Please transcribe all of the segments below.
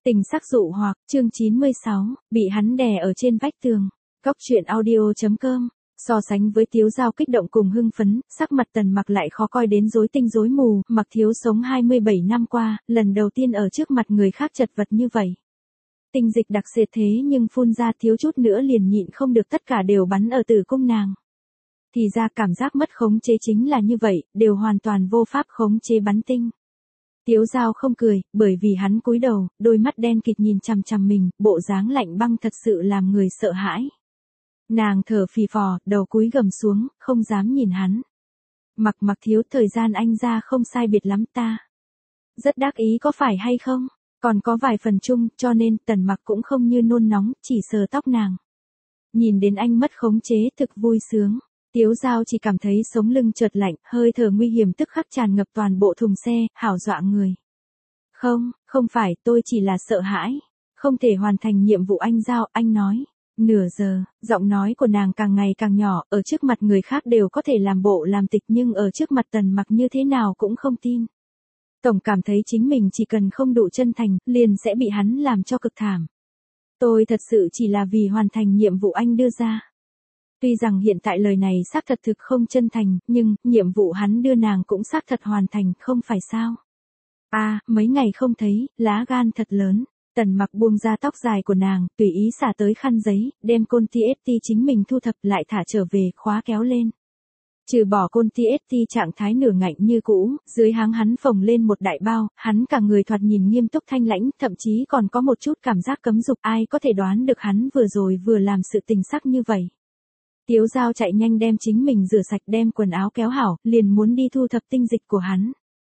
Tình sắc dụ hoặc, chương 96, bị hắn đè ở trên vách tường. Góc truyện audio.com. So sánh với Tiếu Dao kích động cùng hưng phấn, sắc mặt Tần Mặc lại khó coi đến rối tinh rối mù. Mặc Thiếu sống 27 năm qua, lần đầu tiên ở trước mặt người khác chật vật như vậy. Tinh dịch đặc sệt thế nhưng phun ra thiếu chút nữa liền nhịn không được, tất cả đều bắn ở tử cung nàng. Thì ra cảm giác mất khống chế chính là như vậy, đều hoàn toàn vô pháp khống chế bắn tinh. Tiếu Dao không cười, bởi vì hắn cúi đầu, đôi mắt đen kịt nhìn chằm chằm mình, bộ dáng lạnh băng thật sự làm người sợ hãi. Nàng thở phì phò, đầu cúi gầm xuống, không dám nhìn hắn. Mặc Thiếu, thời gian anh ra không sai biệt lắm ta. Rất đắc ý có phải hay không? Còn có vài phần chung, cho nên Tần Mặc cũng không như nôn nóng, chỉ sờ tóc nàng. Nhìn đến anh mất khống chế thực vui sướng. Tiếu Dao chỉ cảm thấy sống lưng chợt lạnh, hơi thở nguy hiểm tức khắc tràn ngập toàn bộ thùng xe, hảo dọa người. Không phải, tôi chỉ là sợ hãi. Không thể hoàn thành nhiệm vụ anh giao, anh nói. Nửa giờ, giọng nói của nàng càng ngày càng nhỏ, ở trước mặt người khác đều có thể làm bộ làm tịch nhưng ở trước mặt Tần Mặc như thế nào cũng không tin. Tổng cảm thấy chính mình chỉ cần không đủ chân thành, liền sẽ bị hắn làm cho cực thảm. Tôi thật sự chỉ là vì hoàn thành nhiệm vụ anh đưa ra. Tuy rằng hiện tại lời này xác thật thực không chân thành, nhưng, nhiệm vụ hắn đưa nàng cũng xác thật hoàn thành, không phải sao? Mấy ngày không thấy, lá gan thật lớn. Tần Mặc buông ra tóc dài của nàng, tùy ý xả tới khăn giấy, đem côn TST chính mình thu thập lại thả trở về, khóa kéo lên. Trừ bỏ côn TST trạng thái nửa ngạnh như cũ, dưới háng hắn phồng lên một đại bao, hắn cả người thoạt nhìn nghiêm túc thanh lãnh, thậm chí còn có một chút cảm giác cấm dục, ai có thể đoán được hắn vừa rồi vừa làm sự tình sắc như vậy. Tiếu Dao chạy nhanh đem chính mình rửa sạch, đem quần áo kéo hảo, liền muốn đi thu thập tinh dịch của hắn.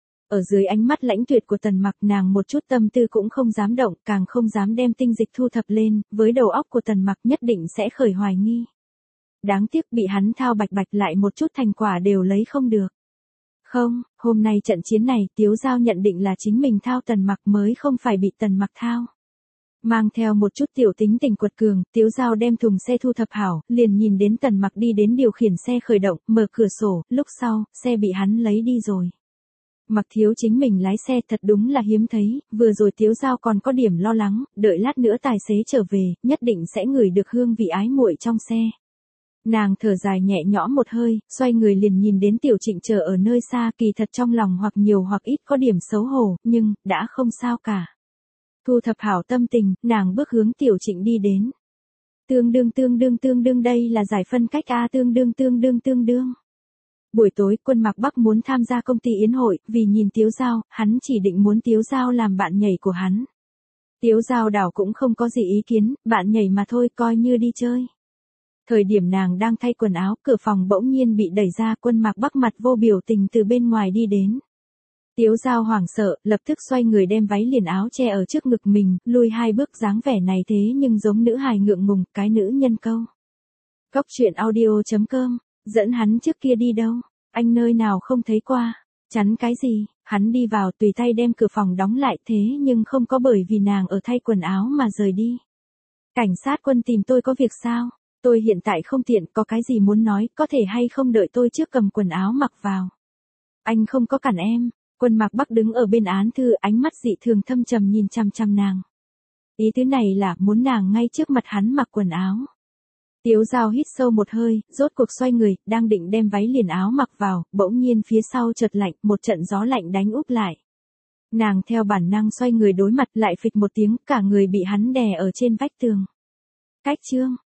Ở dưới ánh mắt lãnh tuyệt của Tần Mặc, nàng một chút tâm tư cũng không dám động, càng không dám đem tinh dịch thu thập lên, với đầu óc của Tần Mặc nhất định sẽ khởi hoài nghi. Đáng tiếc bị hắn thao bạch lại một chút thành quả đều lấy không được. Không, hôm nay trận chiến này, Tiếu Dao nhận định là chính mình thao Tần Mặc mới không phải bị Tần Mặc thao. Mang theo một chút tiểu tính tình quật cường, Tiếu Dao đem thùng xe thu thập hảo, liền nhìn đến Tần Mặc đi đến điều khiển xe khởi động, mở cửa sổ, lúc sau, xe bị hắn lấy đi rồi. Mặc Thiếu chính mình lái xe thật đúng là hiếm thấy, vừa rồi Tiếu Dao còn có điểm lo lắng, đợi lát nữa tài xế trở về, nhất định sẽ ngửi được hương vị ái muội trong xe. Nàng thở dài nhẹ nhõm một hơi, xoay người liền nhìn đến Tiểu Trịnh chờ ở nơi xa, kỳ thật trong lòng hoặc nhiều hoặc ít có điểm xấu hổ, nhưng, đã không sao cả. Thu thập hảo tâm tình, nàng bước hướng Tiểu Trịnh đi đến. Tương đương đây là giải phân cách tương đương. Buổi tối, Quân Mạc Bắc muốn tham gia công ty yến hội, vì nhìn Tiếu Dao, hắn chỉ định muốn Tiếu Dao làm bạn nhảy của hắn. Tiếu Dao đảo cũng không có gì ý kiến, bạn nhảy mà thôi, coi như đi chơi. Thời điểm nàng đang thay quần áo, cửa phòng bỗng nhiên bị đẩy ra, Quân Mạc Bắc mặt vô biểu tình từ bên ngoài đi đến. Tiếu Dao hoảng sợ, lập tức xoay người đem váy liền áo che ở trước ngực mình, lùi 2 bước, dáng vẻ này thế nhưng giống nữ hài ngượng ngùng, cái nữ nhân câu. Góc truyện audio.com, dẫn hắn trước kia đi đâu, anh nơi nào không thấy qua, chắn cái gì, hắn đi vào tùy tay đem cửa phòng đóng lại thế nhưng không có bởi vì nàng ở thay quần áo mà rời đi. Cảnh sát Quân tìm tôi có việc sao? Tôi hiện tại không tiện, có cái gì muốn nói, có thể hay không đợi tôi trước cầm quần áo mặc vào. Anh không có cản em. Quân Mạc Bắc đứng ở bên án thư, ánh mắt dị thường thâm trầm nhìn chằm chằm nàng. Ý tứ này là muốn nàng ngay trước mặt hắn mặc quần áo. Tiếu Dao hít sâu một hơi, rốt cuộc xoay người, đang định đem váy liền áo mặc vào, bỗng nhiên phía sau chợt lạnh, một trận gió lạnh đánh úp lại. Nàng theo bản năng xoay người đối mặt, lại phịch một tiếng, cả người bị hắn đè ở trên vách tường. Cách chương